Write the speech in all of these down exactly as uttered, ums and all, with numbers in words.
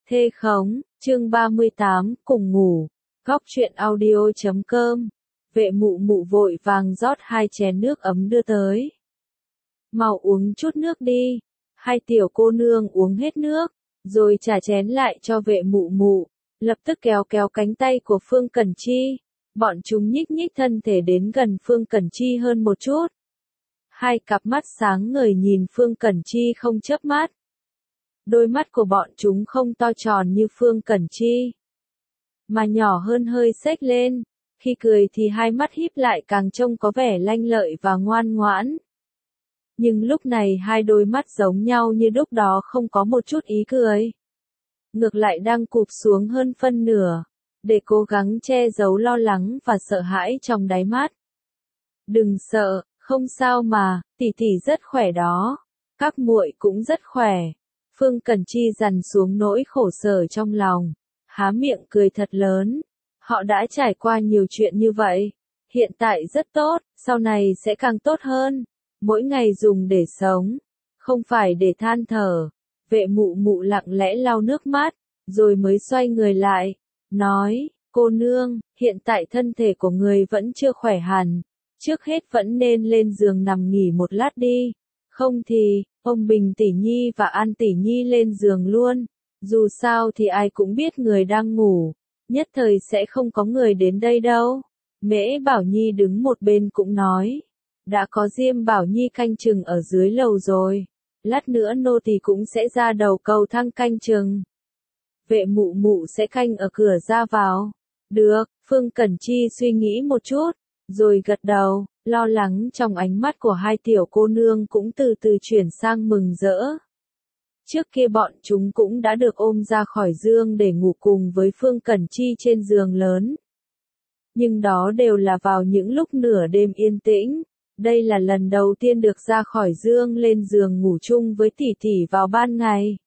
Thê khống, chương ba mươi tám, cùng ngủ. Góc truyện audio chấm com. Vệ mụ mụ vội vàng rót hai chén nước ấm đưa tới. Mau uống chút nước đi. Hai tiểu cô nương uống hết nước, rồi trả chén lại cho vệ mụ mụ, lập tức kéo kéo cánh tay của Phương Cẩn Chi. Bọn chúng nhích nhích thân thể đến gần Phương Cẩn Chi hơn một chút. Hai cặp mắt sáng ngời nhìn Phương Cẩn Chi không chớp mắt. Đôi mắt của bọn chúng không to tròn như Phương Cẩn Chi, mà nhỏ hơn hơi xếch lên. Khi cười thì hai mắt híp lại càng trông có vẻ lanh lợi và ngoan ngoãn. Nhưng lúc này hai đôi mắt giống nhau như lúc đó không có một chút ý cười. Ngược lại đang cụp xuống hơn phân nửa, để cố gắng che giấu lo lắng và sợ hãi trong đáy mắt. Đừng sợ, không sao mà, tỷ tỷ rất khỏe đó. Các muội cũng rất khỏe. Phương Cẩn Chi dằn xuống nỗi khổ sở trong lòng, há miệng cười thật lớn. Họ đã trải qua nhiều chuyện như vậy, hiện tại rất tốt, sau này sẽ càng tốt hơn. Mỗi ngày dùng để sống, không phải để than thở. Vệ mụ mụ lặng lẽ lau nước mắt, rồi mới xoay người lại, nói, cô nương, hiện tại thân thể của người vẫn chưa khỏe hẳn, trước hết vẫn nên lên giường nằm nghỉ một lát đi, không thì, ông Bình tỷ nhi và An tỷ nhi lên giường luôn, dù sao thì ai cũng biết người đang ngủ, nhất thời sẽ không có người đến đây đâu. Mễ Bảo Nhi đứng một bên cũng nói, đã có Diêm Bảo Nhi canh chừng ở dưới lầu rồi, lát nữa nô tỳ cũng sẽ ra đầu cầu thang canh chừng. Vệ mụ mụ sẽ canh ở cửa ra vào. Được, Phương Cẩn Chi suy nghĩ một chút, rồi gật đầu, lo lắng trong ánh mắt của hai tiểu cô nương cũng từ từ chuyển sang mừng rỡ. Trước kia bọn chúng cũng đã được ôm ra khỏi giường để ngủ cùng với Phương Cẩn Chi trên giường lớn. Nhưng đó đều là vào những lúc nửa đêm yên tĩnh. Đây là lần đầu tiên được ra khỏi giường lên giường ngủ chung với tỷ tỷ vào ban ngày.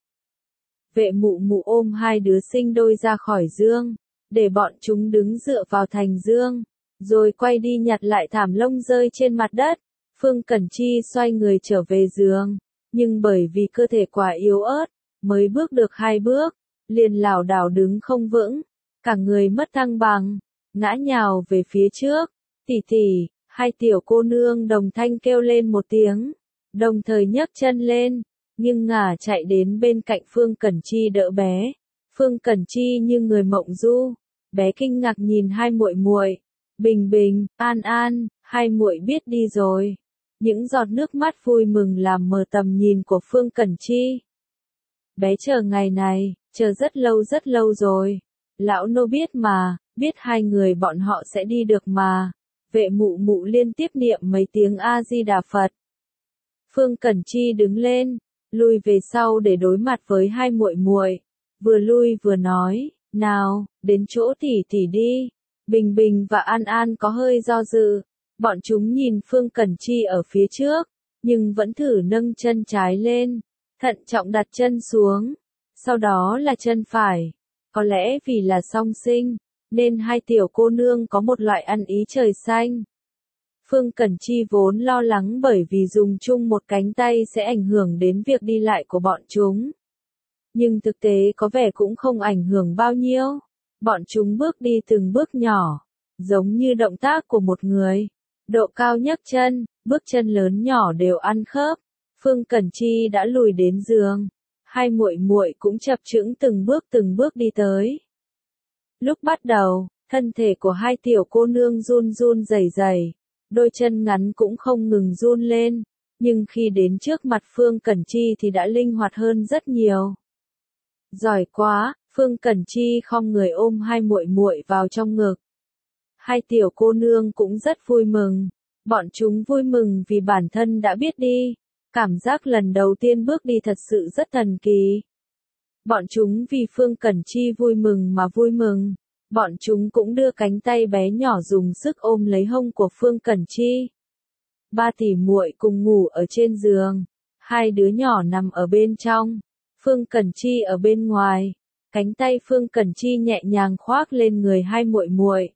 Vệ mụ mụ ôm hai đứa sinh đôi ra khỏi giường, để bọn chúng đứng dựa vào thành giường, rồi quay đi nhặt lại thảm lông rơi trên mặt đất. Phương Cẩn Chi xoay người trở về giường, nhưng bởi vì cơ thể quá yếu ớt, mới bước được hai bước, liền lảo đảo đứng không vững, cả người mất thăng bằng, ngã nhào về phía trước. Tỷ tỷ, hai tiểu cô nương đồng thanh kêu lên một tiếng, đồng thời nhấc chân lên, nhưng ngả chạy đến bên cạnh Phương Cẩn Chi đỡ bé. Phương Cẩn Chi như người mộng du, bé kinh ngạc nhìn hai muội muội, Bình Bình, An An, hai muội biết đi rồi. Những giọt nước mắt vui mừng làm mờ tầm nhìn của Phương Cẩn Chi. Bé chờ ngày này, chờ rất lâu rất lâu rồi. Lão nô biết mà, biết hai người bọn họ sẽ đi được mà. Vệ mụ mụ liên tiếp niệm mấy tiếng A-di-đà Phật. Phương Cẩn Chi đứng lên, lui về sau để đối mặt với hai muội muội, vừa lui vừa nói, nào, đến chỗ tỷ tỷ đi. Bình Bình và An An có hơi do dự, bọn chúng nhìn Phương Cẩn Chi ở phía trước, nhưng vẫn thử nâng chân trái lên, thận trọng đặt chân xuống, sau đó là chân phải. Có lẽ vì là song sinh, nên hai tiểu cô nương có một loại ăn ý trời xanh. Phương Cẩn Chi vốn lo lắng bởi vì dùng chung một cánh tay sẽ ảnh hưởng đến việc đi lại của bọn chúng. Nhưng thực tế có vẻ cũng không ảnh hưởng bao nhiêu. Bọn chúng bước đi từng bước nhỏ, giống như động tác của một người. Độ cao nhấc chân, bước chân lớn nhỏ đều ăn khớp. Phương Cẩn Chi đã lùi đến giường. Hai muội muội cũng chập chững từng bước từng bước đi tới. Lúc bắt đầu, thân thể của hai tiểu cô nương run run rẩy rẩy, đôi chân ngắn cũng không ngừng run lên, nhưng khi đến trước mặt Phương Cẩn Chi thì đã linh hoạt hơn rất nhiều. Giỏi quá, Phương Cẩn Chi khom người ôm hai muội muội vào trong ngực. Hai tiểu cô nương cũng rất vui mừng, bọn chúng vui mừng vì bản thân đã biết đi, cảm giác lần đầu tiên bước đi thật sự rất thần kỳ. Bọn chúng vì Phương Cẩn Chi vui mừng mà vui mừng, bọn chúng cũng đưa cánh tay bé nhỏ dùng sức ôm lấy hông của Phương Cẩn Chi. Ba tỷ muội cùng ngủ ở trên giường, hai đứa nhỏ nằm ở bên trong, Phương Cẩn Chi ở bên ngoài, cánh tay Phương Cẩn Chi nhẹ nhàng khoác lên người hai muội muội,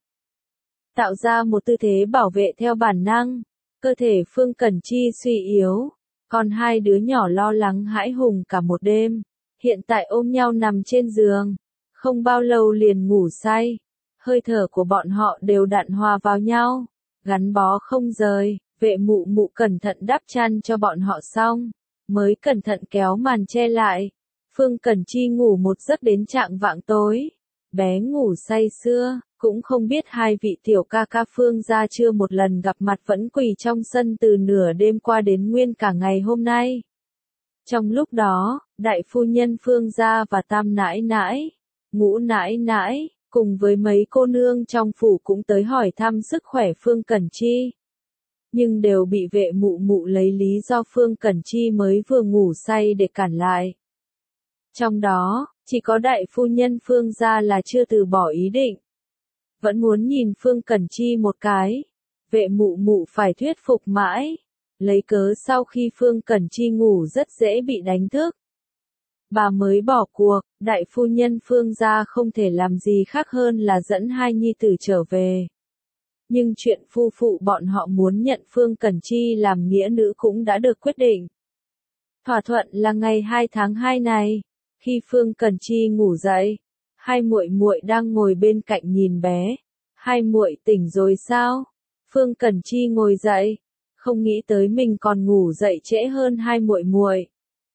tạo ra một tư thế bảo vệ theo bản năng. Cơ thể Phương Cẩn Chi suy yếu, còn hai đứa nhỏ lo lắng hãi hùng cả một đêm. hiện tại ôm nhau nằm trên giường, không bao lâu liền ngủ say. Hơi thở của bọn họ đều đặn hòa vào nhau, gắn bó không rời. Vệ mụ mụ cẩn thận đắp chăn cho bọn họ xong, mới cẩn thận kéo màn che lại. Phương Cẩn Chi ngủ một giấc đến chạng vạng tối. Bé ngủ say sưa, cũng không biết hai vị tiểu ca ca Phương gia chưa một lần gặp mặt vẫn quỳ trong sân từ nửa đêm qua đến nguyên cả ngày hôm nay. Trong lúc đó, đại phu nhân Phương gia và tam nãi nãi, ngũ nãi nãi, cùng với mấy cô nương trong phủ cũng tới hỏi thăm sức khỏe Phương Cẩn Chi. Nhưng đều bị vệ mụ mụ lấy lý do Phương Cẩn Chi mới vừa ngủ say để cản lại. Trong đó, chỉ có đại phu nhân Phương gia là chưa từ bỏ ý định. Vẫn muốn nhìn Phương Cẩn Chi một cái. Vệ mụ mụ phải thuyết phục mãi. Lấy cớ sau khi Phương Cẩn Chi ngủ rất dễ bị đánh thức. Bà mới bỏ cuộc, đại phu nhân Phương gia không thể làm gì khác hơn là dẫn hai nhi tử trở về. Nhưng chuyện phu phụ bọn họ muốn nhận Phương Cẩn Chi làm nghĩa nữ cũng đã được quyết định. Thỏa thuận là ngày hai tháng hai này, khi Phương Cẩn Chi ngủ dậy, hai muội muội đang ngồi bên cạnh nhìn bé. Hai muội tỉnh rồi sao? Phương Cẩn Chi ngồi dậy, không nghĩ tới mình còn ngủ dậy trễ hơn hai muội muội.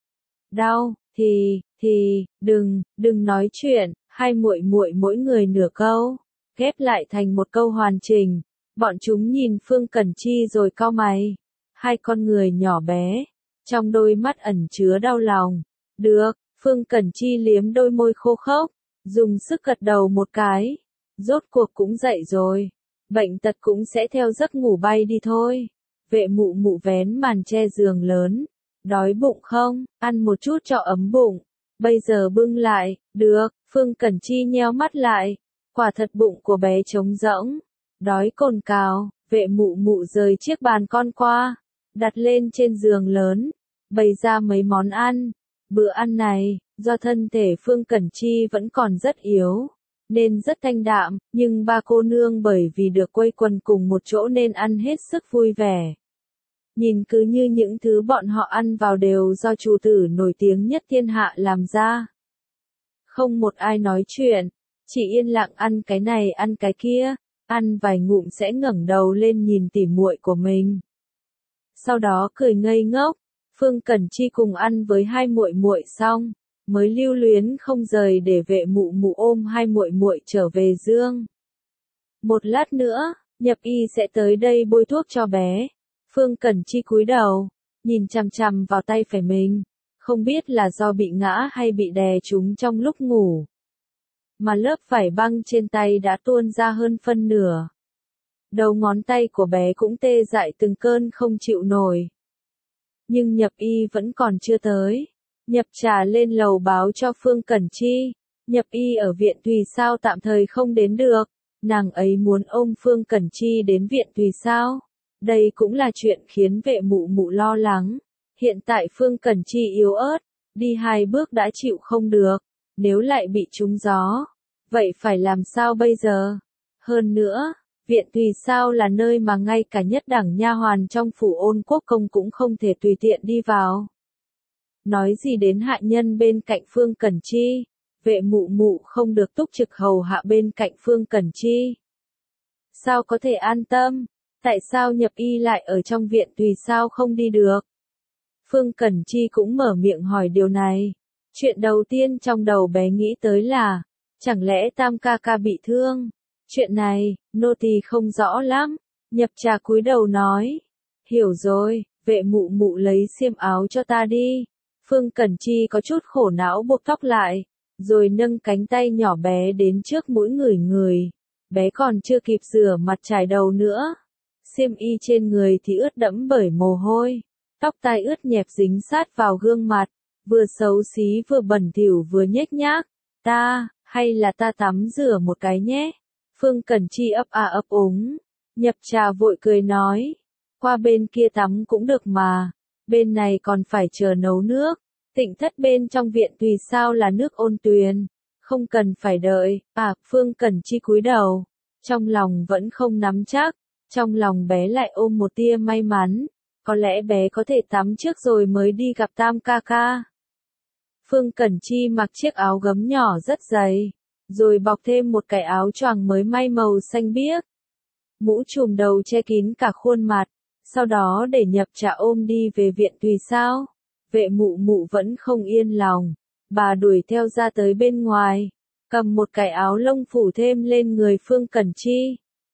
Đau, thì, thì, đừng, đừng nói chuyện, hai muội muội mỗi người nửa câu, ghép lại thành một câu hoàn chỉnh. Bọn chúng nhìn Phương Cẩn Chi rồi cau mày. Hai con người nhỏ bé, trong đôi mắt ẩn chứa đau lòng. Được, Phương Cẩn Chi liếm đôi môi khô khốc, dùng sức gật đầu một cái. Rốt cuộc cũng dậy rồi. Bệnh tật cũng sẽ theo giấc ngủ bay đi thôi. Vệ mụ mụ vén màn che giường lớn. Đói bụng không, ăn một chút cho ấm bụng. Bây giờ bưng lại, được, Phương Cẩn Chi nheo mắt lại. Quả thật bụng của bé trống rỗng. Đói cồn cào, vệ mụ mụ rời chiếc bàn con qua, đặt lên trên giường lớn, bày ra mấy món ăn. Bữa ăn này, do thân thể Phương Cẩn Chi vẫn còn rất yếu, nên rất thanh đạm, nhưng ba cô nương bởi vì được quây quần cùng một chỗ nên ăn hết sức vui vẻ. Nhìn cứ như những thứ bọn họ ăn vào đều do chủ tử nổi tiếng nhất thiên hạ làm ra. Không một ai nói chuyện, chỉ yên lặng ăn cái này ăn cái kia. Ăn vài ngụm sẽ ngẩng đầu lên nhìn tỉ muội của mình. Sau đó cười ngây ngốc, Phương Cẩn Chi cùng ăn với hai muội muội xong, mới lưu luyến không rời để vệ mụ mụ ôm hai muội muội trở về giường. Một lát nữa, Nhập Y sẽ tới đây bôi thuốc cho bé. Phương Cẩn Chi cúi đầu, nhìn chằm chằm vào tay phải mình, không biết là do bị ngã hay bị đè trúng trong lúc ngủ. Mà lớp vải băng trên tay đã tuôn ra hơn phân nửa. Đầu ngón tay của bé cũng tê dại từng cơn không chịu nổi. Nhưng Nhập Y vẫn còn chưa tới. Nhập Trà lên lầu báo cho Phương Cẩn Chi. Nhập Y ở viện Tùy Sao tạm thời không đến được. Nàng ấy muốn ôm Phương Cẩn Chi đến viện Tùy Sao. Đây cũng là chuyện khiến vệ mụ mụ lo lắng. Hiện tại Phương Cẩn Chi yếu ớt, đi hai bước đã chịu không được. Nếu lại bị trúng gió, vậy phải làm sao bây giờ? Hơn nữa, viện Tùy Sao là nơi mà ngay cả nhất đẳng nha hoàn trong phủ Ôn Quốc Công cũng không thể tùy tiện đi vào. Nói gì đến hạ nhân bên cạnh Phương Cẩn Chi, vệ mụ mụ không được túc trực hầu hạ bên cạnh Phương Cẩn Chi. Sao có thể an tâm? Tại sao Nhập Y lại ở trong viện Tùy Sao không đi được? Phương Cẩn Chi cũng mở miệng hỏi điều này. Chuyện đầu tiên trong đầu bé nghĩ tới là, chẳng lẽ Tam ca ca bị thương? Chuyện này, nô tỳ không rõ lắm. Nhập Trà cúi đầu nói. Hiểu rồi, vệ mụ mụ lấy xiêm áo cho ta đi. Phương Cẩn Chi có chút khổ não buộc tóc lại, rồi nâng cánh tay nhỏ bé đến trước mũi người người. Bé còn chưa kịp rửa mặt chải đầu nữa. Xiêm y trên người thì ướt đẫm bởi mồ hôi. Tóc tai ướt nhẹp dính sát vào gương mặt. Vừa xấu xí vừa bẩn thỉu vừa nhếch nhác. Ta, hay là ta tắm rửa một cái nhé? Phương Cẩn Chi ấp à ấp úng. Nhập Trà vội cười nói. Qua bên kia tắm cũng được mà. Bên này còn phải chờ nấu nước. Tịnh thất bên trong viện Tùy Sao là nước ôn tuyền. Không cần phải đợi. À, Phương Cẩn Chi cúi đầu. Trong lòng vẫn không nắm chắc. Trong lòng bé lại ôm một tia may mắn. Có lẽ bé có thể tắm trước rồi mới đi gặp Tam ca ca. Phương Cẩn Chi mặc chiếc áo gấm nhỏ rất dày, rồi bọc thêm một cái áo choàng mới may màu xanh biếc. Mũ trùm đầu che kín cả khuôn mặt, sau đó để Nhập Trà ôm đi về viện tùy sao. Vệ mụ mụ vẫn không yên lòng, bà đuổi theo ra tới bên ngoài, cầm một cái áo lông phủ thêm lên người Phương Cẩn Chi.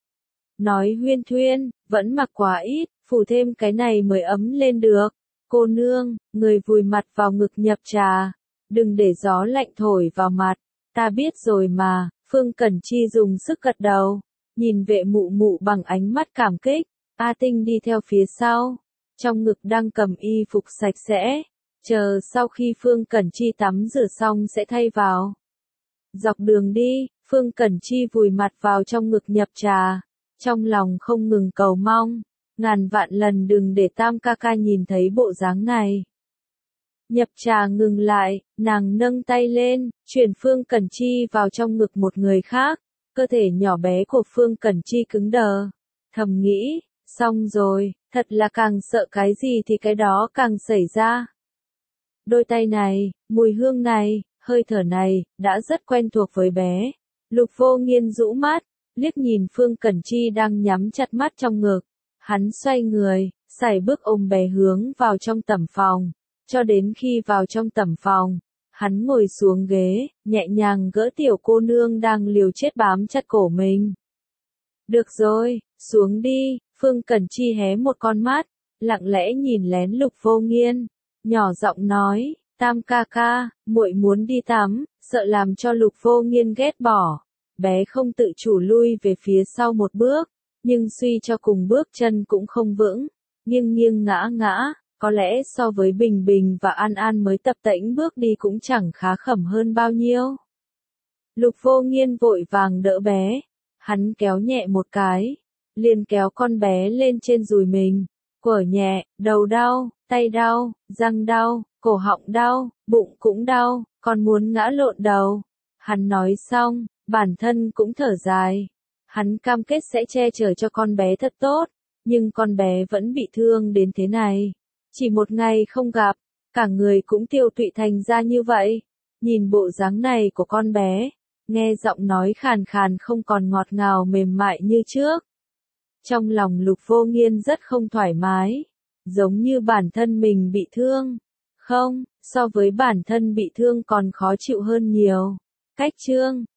Nói huyên thuyên, vẫn mặc quá ít, phủ thêm cái này mới ấm lên được. Cô nương, người vùi mặt vào ngực Nhập Trà, đừng để gió lạnh thổi vào mặt. Ta biết rồi mà, Phương Cẩn Chi dùng sức gật đầu, nhìn vệ mụ mụ bằng ánh mắt cảm kích. A Tinh đi theo phía sau, trong ngực đang cầm y phục sạch sẽ, chờ sau khi Phương Cẩn Chi tắm rửa xong sẽ thay vào. Dọc đường đi, Phương Cẩn Chi vùi mặt vào trong ngực Nhập Trà, trong lòng không ngừng cầu mong, ngàn vạn lần đừng để Tam ca ca nhìn thấy bộ dáng này. Nhập Trà ngừng lại, nàng nâng tay lên, chuyển Phương Cẩn Chi vào trong ngực một người khác, cơ thể nhỏ bé của Phương Cẩn Chi cứng đờ, thầm nghĩ, xong rồi, thật là càng sợ cái gì thì cái đó càng xảy ra. Đôi tay này, mùi hương này, hơi thở này, đã rất quen thuộc với bé. Lục Vô Nghiên rũ mắt, liếc nhìn Phương Cẩn Chi đang nhắm chặt mắt trong ngực. Hắn xoay người, sải bước ôm bé hướng vào trong tẩm phòng. Cho đến khi vào trong tẩm phòng, hắn ngồi xuống ghế, nhẹ nhàng gỡ tiểu cô nương đang liều chết bám chặt cổ mình. Được rồi, xuống đi. Phương Cẩn Chi hé một con mắt, lặng lẽ nhìn lén Lục Vô Nghiên, nhỏ giọng nói, Tam ca ca, muội muốn đi tắm, sợ làm cho Lục Vô Nghiên ghét bỏ. Bé không tự chủ lui về phía sau một bước, nhưng suy cho cùng bước chân cũng không vững, nghiêng nghiêng ngã ngã, có lẽ so với Bình Bình và An An mới tập tễnh bước đi cũng chẳng khá khẩm hơn bao nhiêu. Lục Vô Nghiên vội vàng đỡ bé, hắn kéo nhẹ một cái, liền kéo con bé lên trên đùi mình, quở nhẹ, đầu đau, tay đau, răng đau, cổ họng đau, bụng cũng đau, còn muốn ngã lộn đầu. Hắn nói xong, bản thân cũng thở dài. Hắn cam kết sẽ che chở cho con bé thật tốt, nhưng con bé vẫn bị thương đến thế này. Chỉ một ngày không gặp, cả người cũng tiêu tụy thành ra như vậy. Nhìn bộ dáng này của con bé, nghe giọng nói khàn khàn không còn ngọt ngào mềm mại như trước. Trong lòng Lục Vô Nghiên rất không thoải mái, giống như bản thân mình bị thương. Không, so với bản thân bị thương còn khó chịu hơn nhiều. Cách chương